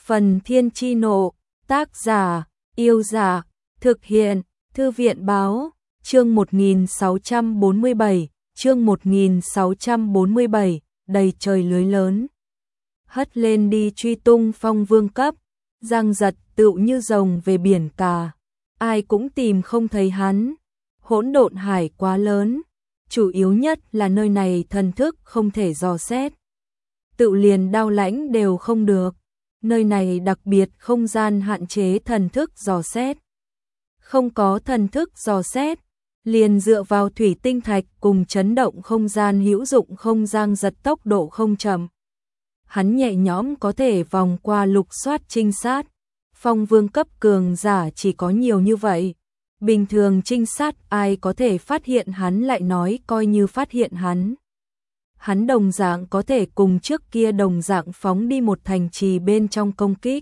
Phần Thiên Chi Nộ, tác giả, Yêu Dạ, thực hiện, Thư viện Báo, chương 1647, chương 1647, đầy trời lưới lớn. Hất lên đi truy tung Phong Vương cấp, Giang Giật tựu như rồng về biển cả, ai cũng tìm không thấy hắn. Hỗn độn hải quá lớn, chủ yếu nhất là nơi này thần thức không thể dò xét. Tựu liền Đao Lãnh đều không được, nơi này đặc biệt không gian hạn chế thần thức dò xét. Không có thần thức dò xét, liền dựa vào thủy tinh thạch cùng chấn động không gian hữu dụng không Giang Giật tốc độ không chậm. Hắn nhẹ nhõm có thể vòng qua lục soát trinh sát. Phong Vương cấp cường giả chỉ có nhiều như vậy. Bình thường trinh sát ai có thể phát hiện hắn, lại nói coi như phát hiện hắn. Hắn đồng dạng có thể cùng trước kia đồng dạng phóng đi một thành trì bên trong công kích.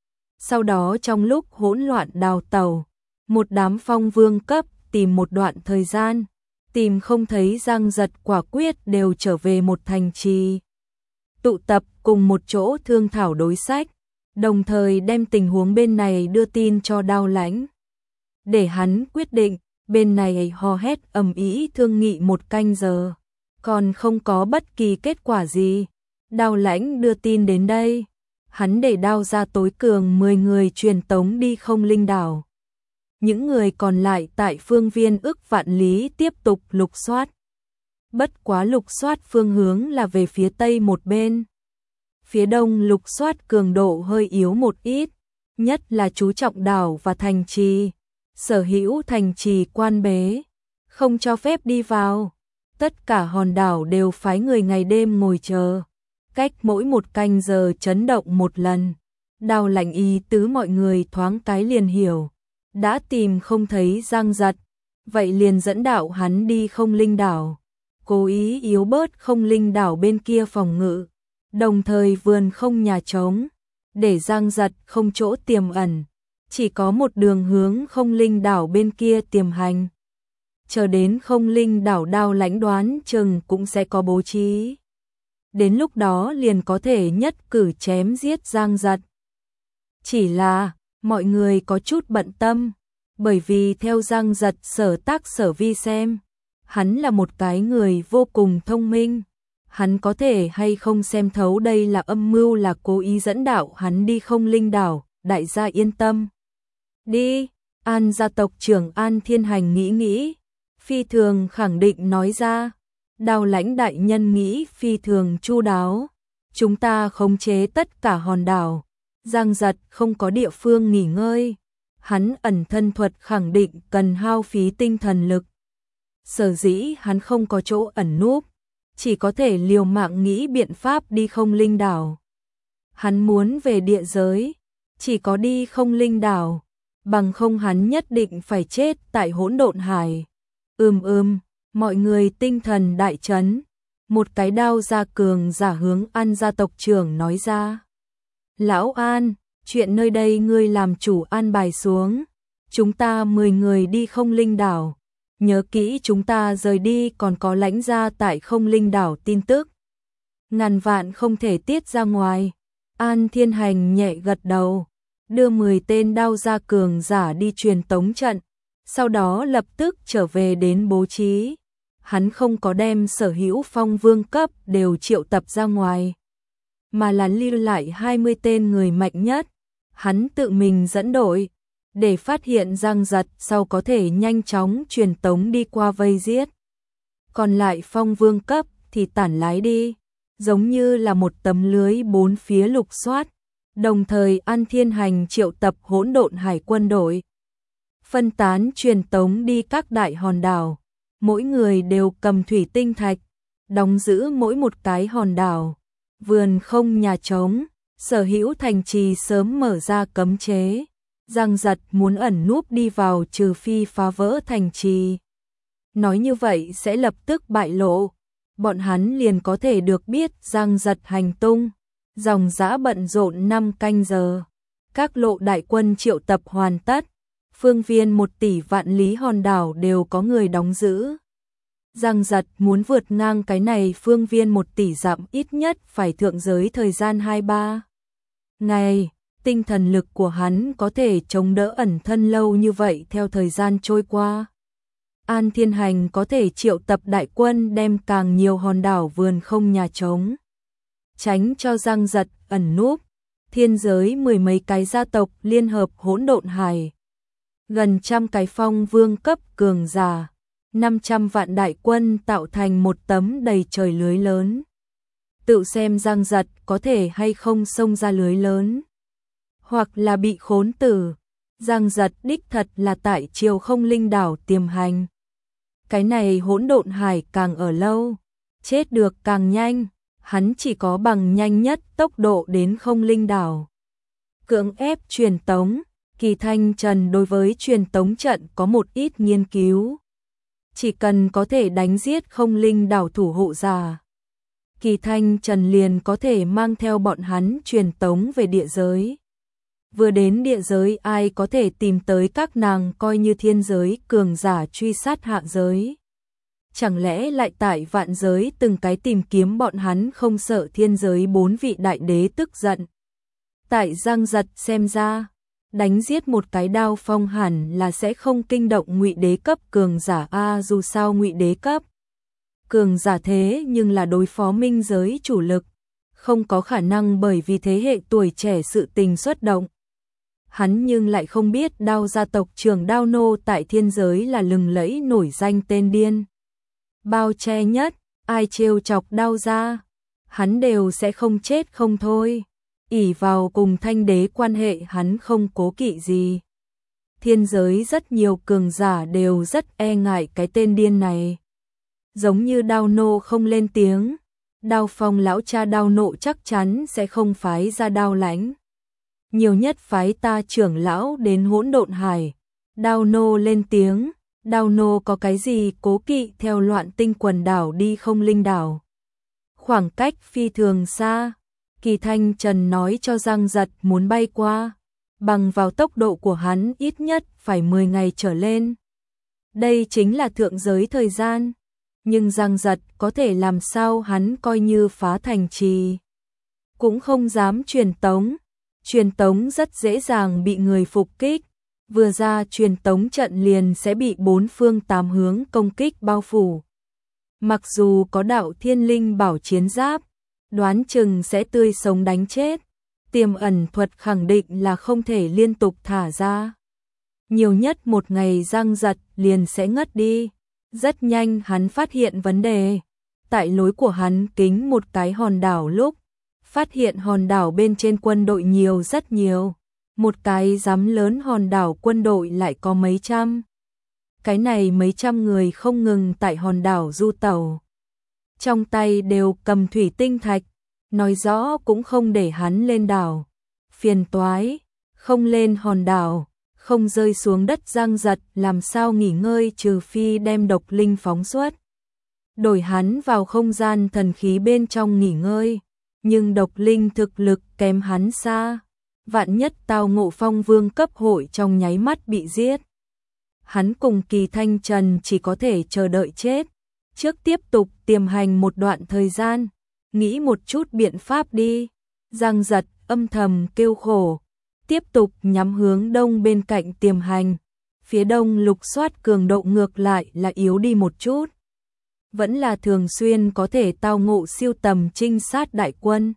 Sau đó trong lúc hỗn loạn đào tẩu, một đám Phong Vương cấp tìm một đoạn thời gian, tìm không thấy Giang Giật quả quyết đều trở về một thành trì. Tụ tập cùng một chỗ thương thảo đối sách, đồng thời đem tình huống bên này đưa tin cho Đao Lãnh. Để hắn quyết định, bên này hò hét ầm ĩ thương nghị một canh giờ, còn không có bất kỳ kết quả gì. Đao Lãnh đưa tin đến đây, hắn để Đao ra tối cường 10 người truyền tống đi Không Linh đảo. Những người còn lại tại phương viên ức vạn lý tiếp tục lục soát. Bất quá lục soát phương hướng là về phía tây một bên. Phía đông lục soát cường độ hơi yếu một ít, nhất là chú trọng đảo và thành trì. Sở hữu thành trì quan bế, không cho phép đi vào. Tất cả hòn đảo đều phái người ngày đêm ngồi chờ, cách mỗi một canh giờ chấn động một lần. Đao Lãnh ý tứ mọi người thoáng cái liền hiểu. Đã tìm không thấy Giang Giật, vậy liền dẫn đạo hắn đi Không Linh đảo, cố ý yếu bớt Không Linh đảo bên kia phòng ngự, đồng thời vườn không nhà trống, để Giang Giật không chỗ tiềm ẩn, chỉ có một đường hướng Không Linh đảo bên kia tiềm hành. Chờ đến Không Linh đảo Đao Lãnh đoán chừng cũng sẽ có bố trí. Đến lúc đó liền có thể nhất cử chém giết Giang Giật. Chỉ là mọi người có chút bận tâm, bởi vì theo Giang Giật sở tác sở vi xem, hắn là một cái người vô cùng thông minh. Hắn có thể hay không xem thấu đây là âm mưu, là cố ý dẫn đạo hắn đi Không Linh đảo. Đại gia yên tâm. Đi, An gia tộc trưởng An Thiên Hành nghĩ, phi thường khẳng định nói ra. Đao Lãnh đại nhân nghĩ phi thường chu đáo. Chúng ta khống chế tất cả hòn đảo. Giang Giật không có địa phương nghỉ ngơi. Hắn ẩn thân thuật khẳng định cần hao phí tinh thần lực. Sở dĩ hắn không có chỗ ẩn núp, chỉ có thể liều mạng nghĩ biện pháp đi Không Linh đảo. Hắn muốn về địa giới, chỉ có đi Không Linh đảo, bằng không hắn nhất định phải chết tại hỗn độn hải. Mọi người tinh thần đại chấn. Một cái Đao gia cường giả hướng An gia tộc trưởng nói ra. Lão An, chuyện nơi đây ngươi làm chủ an bài xuống. Chúng ta 10 người đi Không Linh đảo. Nhớ kỹ chúng ta rời đi còn có Lãnh gia tại Không Linh đảo tin tức. Ngàn vạn không thể tiết ra ngoài. An Thiên Hành nhẹ gật đầu, đưa 10 tên Đao gia cường giả đi truyền tống trận, sau đó lập tức trở về đến bố trí. Hắn không có đem sở hữu Phong Vương cấp đều triệu tập ra ngoài, mà là lưu lại 20 tên người mạnh nhất. Hắn tự mình dẫn đội, để phát hiện Giang Giật sau có thể nhanh chóng truyền tống đi qua vây giết. Còn lại Phong Vương cấp thì tản lái đi, giống như là một tấm lưới bốn phía lục soát. Đồng thời An Thiên Hành triệu tập hỗn độn hải quân đội, phân tán truyền tống đi các đại hòn đảo. Mỗi người đều cầm thủy tinh thạch, đóng giữ mỗi một cái hòn đảo. Vườn không nhà trống, sở hữu thành trì sớm mở ra cấm chế. Giang Giật muốn ẩn núp đi vào trừ phi phá vỡ thành trì. Nói như vậy sẽ lập tức bại lộ, bọn hắn liền có thể được biết Giang Giật hành tung. Dòng dã bận rộn 5 canh giờ, các lộ đại quân triệu tập hoàn tất. Phương viên 1 tỷ vạn lý hòn đảo đều có người đóng giữ. Giang Giật muốn vượt ngang cái này phương viên 1 tỷ dặm ít nhất phải thượng giới thời gian 2-3 ngày. tinh thần lực của hắn có thể chống đỡ ẩn thân lâu như vậy theo thời gian trôi qua. An Thiên Hành có thể triệu tập đại quân đem càng nhiều hòn đảo vườn không nhà trống. Tránh cho Giang Giật ẩn núp, thiên giới mười mấy cái gia tộc liên hợp hỗn độn hải. Gần trăm cái phong vương cấp cường giả, 500 vạn đại quân tạo thành một tấm đầy trời lưới lớn. Tự xem Giang Giật có thể hay không xông ra lưới lớn, hoặc là bị khốn tử. Giang Giật đích thật là tại Triều Không Linh đảo tiềm hành. Cái này hỗn độn hải càng ở lâu, chết được càng nhanh, hắn chỉ có bằng nhanh nhất tốc độ đến Không Linh đảo. Cưỡng ép truyền tống, Kỳ Thanh Trần đối với truyền tống trận có một ít nghiên cứu. Chỉ cần có thể đánh giết Không Linh đảo thủ hộ giả, Kỳ Thanh Trần liền có thể mang theo bọn hắn truyền tống về địa giới. Vừa đến địa giới ai có thể tìm tới các nàng coi như thiên giới cường giả truy sát hạ giới. Chẳng lẽ lại tại vạn giới từng cái tìm kiếm bọn hắn không sợ thiên giới 4 vị đại đế tức giận. Tại Giang Giật xem ra, đánh giết một cái Đao Phong hẳn là sẽ không kinh động Ngụy đế cấp cường giả a, dù sao Ngụy đế cấp cường giả thế nhưng là đối phó minh giới chủ lực, không có khả năng bởi vì thế hệ tuổi trẻ sự tình xuất động. Hắn nhưng lại không biết Đao gia tộc trưởng Đao Nô tại thiên giới là lừng lẫy nổi danh tên điên. Bao che nhất, ai trêu chọc Đao gia, hắn đều sẽ không chết không thôi. Ỷ vào cùng Thanh đế quan hệ hắn không cố kỵ gì. Thiên giới rất nhiều cường giả đều rất e ngại cái tên điên này. Giống như Đao Nô không lên tiếng, Đao Phong lão cha Đao Nộ chắc chắn sẽ không phái ra Đao Lãnh. Nhiều nhất phái ta trưởng lão đến hỗn độn hải. Đao Nô lên tiếng, Đao Nô có cái gì cố kỵ theo Loạn Tinh quần đảo đi Không Linh đảo. Khoảng cách phi thường xa, Kỳ Thanh Trần nói cho Giang Giật muốn bay qua, bằng vào tốc độ của hắn ít nhất phải 10 ngày trở lên. Đây chính là thượng giới thời gian, nhưng Giang Giật có thể làm sao hắn coi như phá thành trì. Cũng không dám truyền tống rất dễ dàng bị người phục kích, vừa ra truyền tống trận liền sẽ bị bốn phương tám hướng công kích bao phủ. Mặc dù có đạo thiên linh bảo chiến giáp, đoán chừng sẽ tươi sống đánh chết, tiềm ẩn thuật khẳng định là không thể liên tục thả ra. Nhiều nhất một ngày Giang Giật liền sẽ ngất đi. Rất nhanh hắn phát hiện vấn đề. Tại lối của hắn kính một cái hòn đảo lúc, phát hiện hòn đảo bên trên quân đội nhiều rất nhiều. Một cái dám lớn hòn đảo quân đội lại có mấy trăm. Cái này mấy trăm người không ngừng tại hòn đảo du tẩu. Trong tay đều cầm thủy tinh thạch, nói rõ cũng không để hắn lên đảo. Phiền toái, không lên hòn đảo, không rơi xuống đất. Giang Giật làm sao nghỉ ngơi trừ phi đem độc linh phóng xuất. Đổi hắn vào không gian thần khí bên trong nghỉ ngơi, nhưng độc linh thực lực kém hắn xa. Vạn nhất tao ngộ phong vương cấp hội trong nháy mắt bị giết. Hắn cùng Kỳ Thanh Trần chỉ có thể chờ đợi chết. Trước tiếp tục tiềm hành một đoạn thời gian, nghĩ một chút biện pháp đi. Giang Giật âm thầm kêu khổ, tiếp tục nhắm hướng đông bên cạnh tiềm hành. Phía đông lục soát cường độ ngược lại là yếu đi một chút. Vẫn là thường xuyên có thể tao ngộ siêu tầm trinh sát đại quân.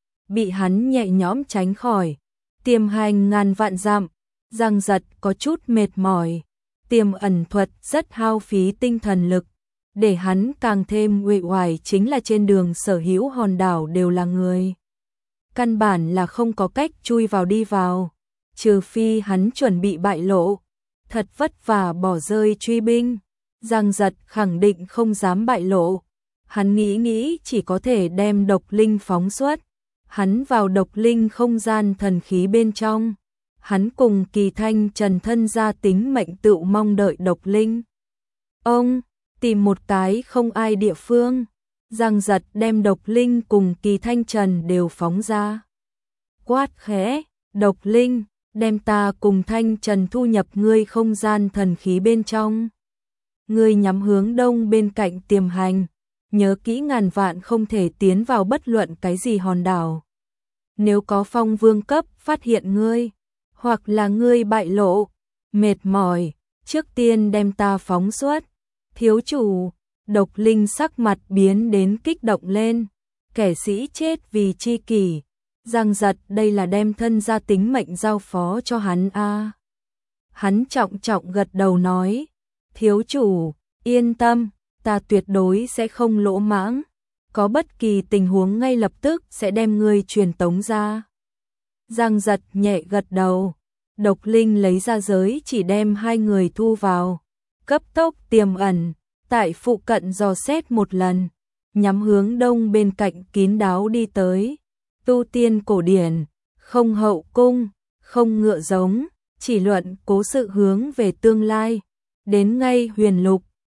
Bị hắn nhẹ nhõm tránh khỏi. Tiềm hành ngàn vạn dặm, Giang Giật có chút mệt mỏi. Tiềm ẩn thuật rất hao phí tinh thần lực. Để hắn càng thêm uể oải chính là trên đường sở hữu hòn đảo đều là người. Căn bản là không có cách chui vào đi vào. Trừ phi hắn chuẩn bị bại lộ. Thật vất vả bỏ rơi truy binh. Giang Giật khẳng định không dám bại lộ. Hắn nghĩ chỉ có thể đem độc linh phóng xuất. Hắn vào độc linh không gian thần khí bên trong. Hắn cùng Kỳ Thanh Trần thân ra tính mệnh tự mong đợi độc linh. Ông tìm một cái không ai địa phương. Giang Giật đem độc linh cùng Kỳ Thanh Trần đều phóng ra. Quát khẽ, độc linh, đem ta cùng Thanh Trần thu nhập ngươi không gian thần khí bên trong. Ngươi nhắm hướng đông bên cạnh tiềm hành. Nhớ kỹ ngàn vạn không thể tiến vào bất luận cái gì hòn đảo. nếu có Phong Vương cấp phát hiện ngươi, hoặc là ngươi bại lộ, mệt mỏi, trước tiên đem ta phóng xuất. Thiếu chủ, Độc Linh sắc mặt biến đến kích động lên, kẻ sĩ chết vì chi kỷ, Giang Giật đây là đem thân gia tính mệnh giao phó cho hắn a. Hắn trọng trọng gật đầu nói, thiếu chủ, yên tâm, ta tuyệt đối sẽ không lỗ mãng, có bất kỳ tình huống ngay lập tức sẽ đem ngươi truyền tống ra. Giang Giật nhẹ gật đầu, Độc Linh lấy ra giới chỉ đem hai người thu vào, cấp tốc tiềm ẩn, tại phụ cận dò xét một lần, nhắm hướng đông bên cạnh kín đáo đi tới. Tu tiên cổ điển, không hậu cung, không ngựa giống, chỉ luận cố sự hướng về tương lai, đến ngay huyền lục,